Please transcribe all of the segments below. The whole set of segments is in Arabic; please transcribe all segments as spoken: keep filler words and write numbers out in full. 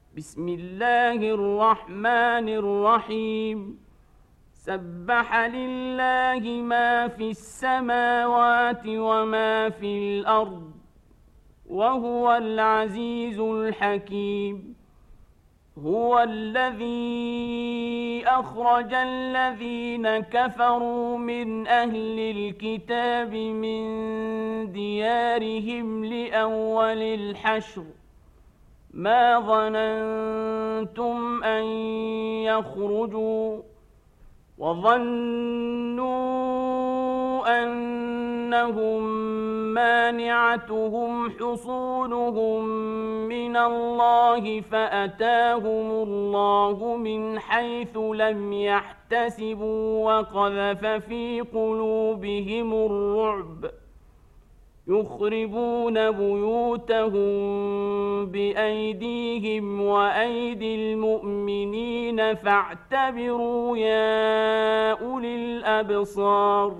بسم الله الرحمن الرحيم سبح لله ما في السماوات وما في الأرض وهو العزيز الحكيم هو الذي أخرج الذين كفروا من أهل الكتاب من ديارهم لأول الحشر ما ظننتم أن يخرجوا وظنوا أنهم مانعتهم حصونهم من الله فأتاهم الله من حيث لم يحتسبوا وقذف في قلوبهم الرعب يخربون بيوتهم بأيديهم وأيدي المؤمنين فاعتبروا يا أولي الأبصار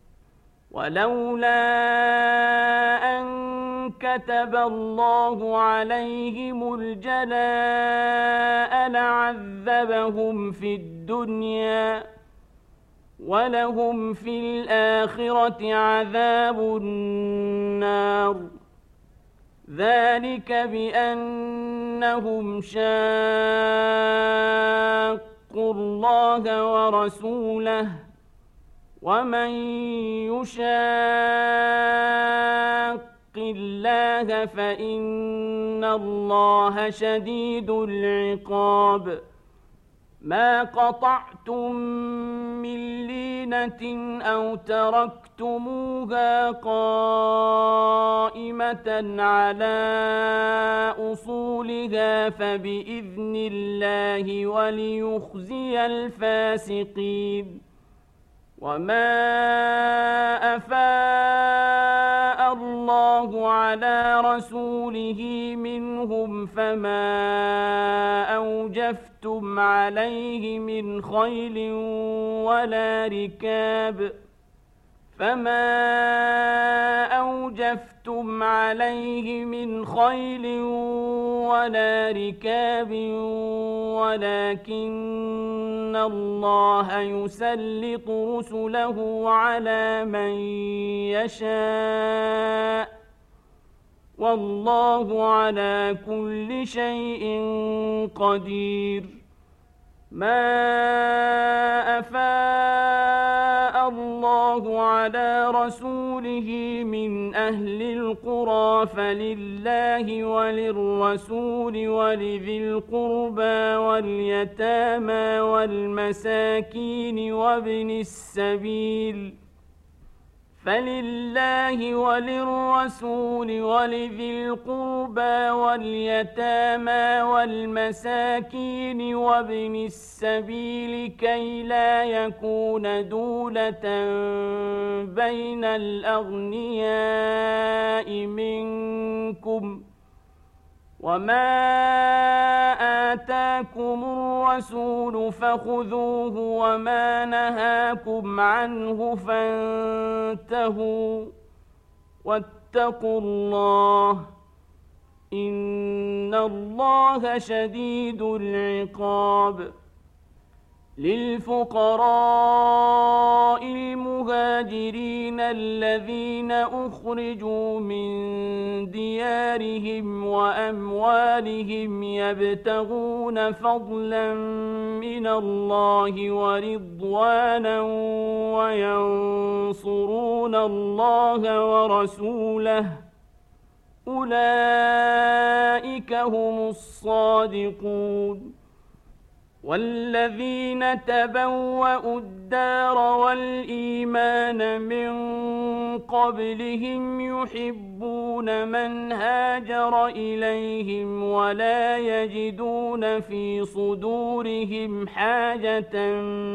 ولولا أن كتب الله عليهم الجلاء لعذبهم في الدنيا ولهم في الآخرة عذاب النار ذلك بأنهم شاقوا الله ورسوله ومن يشاق الله فإن الله شديد العقاب ما قطعتم من لينة أو تركتموها قائمة على أصولها فبإذن الله وليخزي الفاسقين وما أفاء الله على رسوله منهم فما أوجفتم عليه من خيل ولا ركاب فما أوجفتم عليه من خيل ولا ركاب ولكن الله يسلط رسله على من يشاء والله على كل شيء قدير ما أفاء الله على رسوله من أهل القرى فلله وللرسول ولذي القربى واليتامى والمساكين وابن السبيل فلله وللرسول ولذي القربى واليتامى والمساكين وابن السبيل كي لا يكون دولة بين الأغنياء منكم وما آتاكم الرسول فخذوه وما نهاكم عنه فانتهوا واتقوا الله إن الله شديد العقاب للفقراء المهاجرين الذين أخرجوا من ديارهم وأموالهم يبتغون فضلا من الله ورضوانا وينصرون الله ورسوله أولئك هم الصادقون والذين تبوأوا الدار والإيمان من قبلهم يحبون من هاجر إليهم ولا يجدون في صدورهم حاجة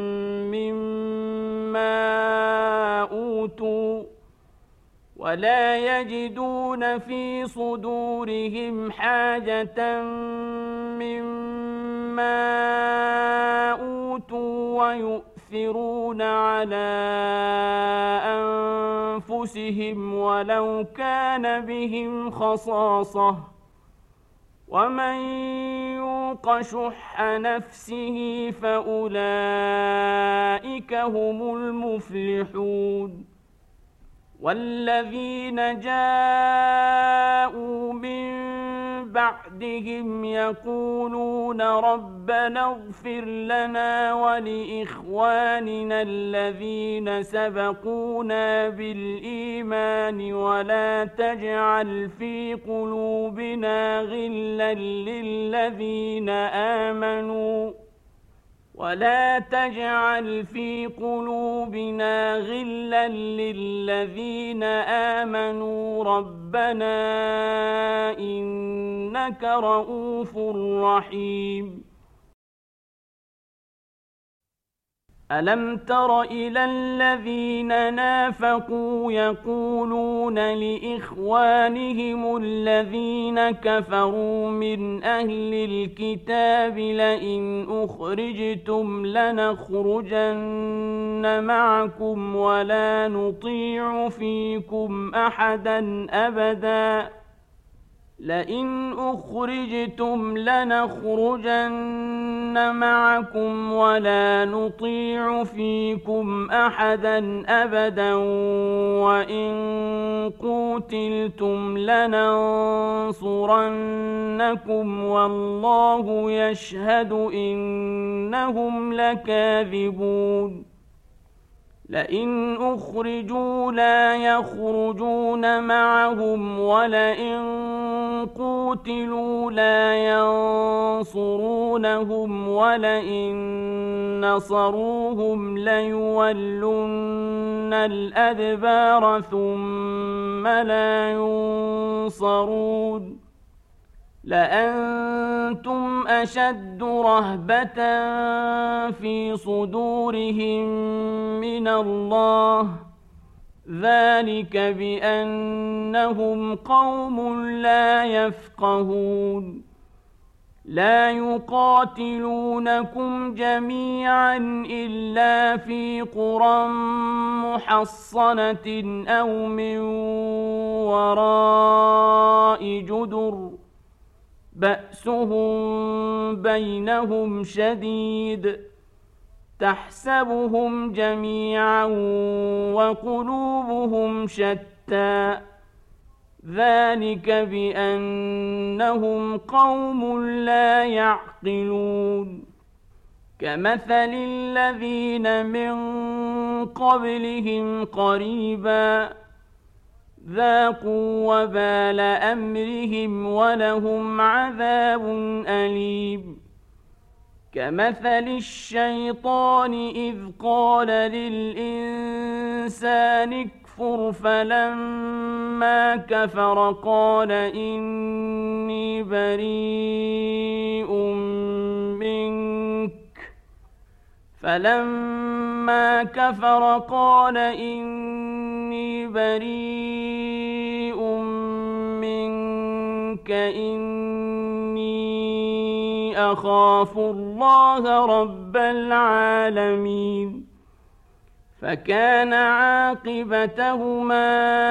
مما أوتوا ولا يجدون في صدورهم حاجة مما أوتوا ويؤثرون على أنفسهم ولو كان بهم خصاصة ومن يوق يوق شح نفسه فأولئك هم المفلحون والذين جاءوا من بعدهم يقولون ربنا اغفر لنا ولإخواننا الذين سبقونا بالإيمان ولا تجعل في قلوبنا غلا للذين آمنوا ولا تجعل في قلوبنا غلا للذين آمنوا ربنا إنك رؤوف رحيم ألم تر إلى الذين نافقوا يقولون لإخوانهم الذين كفروا من أهل الكتاب لئن أخرجتم لنخرجن معكم ولا نطيع فيكم أحدا أبدا لئن أخرجتم لنخرجن معكم ولا نطيع فيكم أحدا أبدا وإن قوتلتم لننصرنكم والله يشهد إنهم لكاذبون لئن أخرجوا لا يخرجون معهم ولئن قوتلوا لا ينصرونهم ولئن نصروهم ليولن الأدبار ثم لا ينصرون لأنتم أشد رهبة في صدورهم من الله ذلك بأنهم قوم لا يفقهون لا يقاتلونكم جميعا إلا في قرى محصنة أو من وراء جدر بأسهم بينهم شديد تحسبهم جميعا وقلوبهم شتى ذلك بأنهم قوم لا يعقلون كمثل الذين من قبلهم قريبا ذاقوا وبال أمرهم ولهم عذاب أليم كمثل الشيطان إذ قال للإنسان اكفر فلما كفر قال إني بريء منك فلما كفر قال إني بريء منك إني أخاف الله رب العالمين فكان عاقبتهما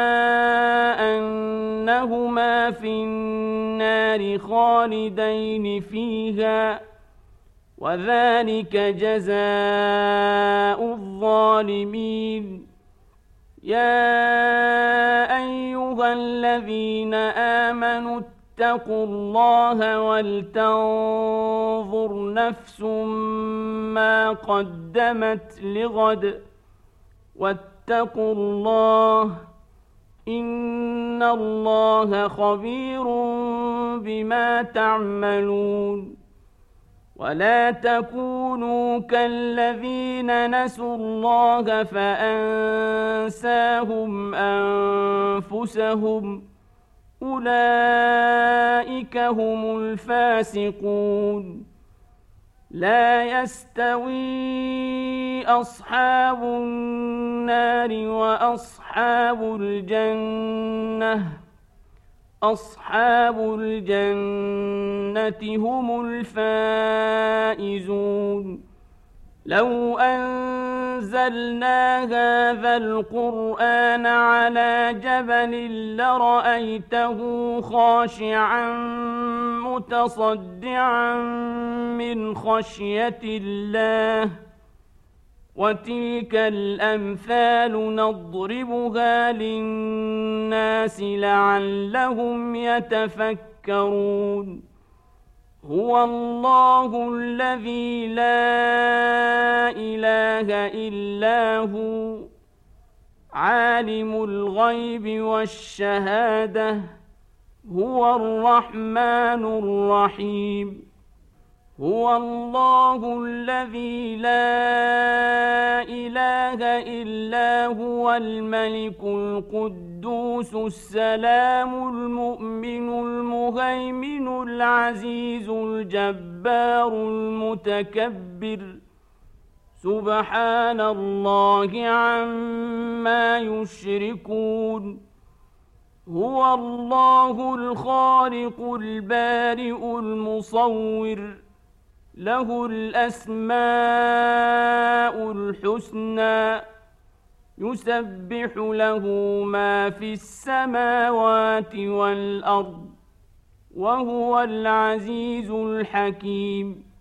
أنهما في النار خالدين فيها وذلك جزاء الظالمين يا أيها الذين آمنوا اتقوا الله ولتنظر نفس ما قدمت لغد واتقوا الله إن الله خبير بما تعملون ولا تكونوا كالذين نسوا الله فأنساهم أنفسهم أولئك هم الفاسقون لا يستوي أصحاب النار وأصحاب الجنة أصحاب الجنة هم الفائزون لو أن أنزلنا هذا القرآن على جبل لرأيته خاشعا متصدعا من خشية الله وتلك الأمثال نضربها للناس لعلهم يتفكرون هو الله الذي لا إله إلا هو عالم الغيب والشهادة هو الرحمن الرحيم هو الله الذي لا إله إلا هو الملك القدوس السلام المؤمن المهيمن العزيز الجبار المتكبر سبحان الله عما يشركون هو الله الخالق البارئ المصور له الأسماء الحسنى يسبح له ما في السماوات والأرض وهو العزيز الحكيم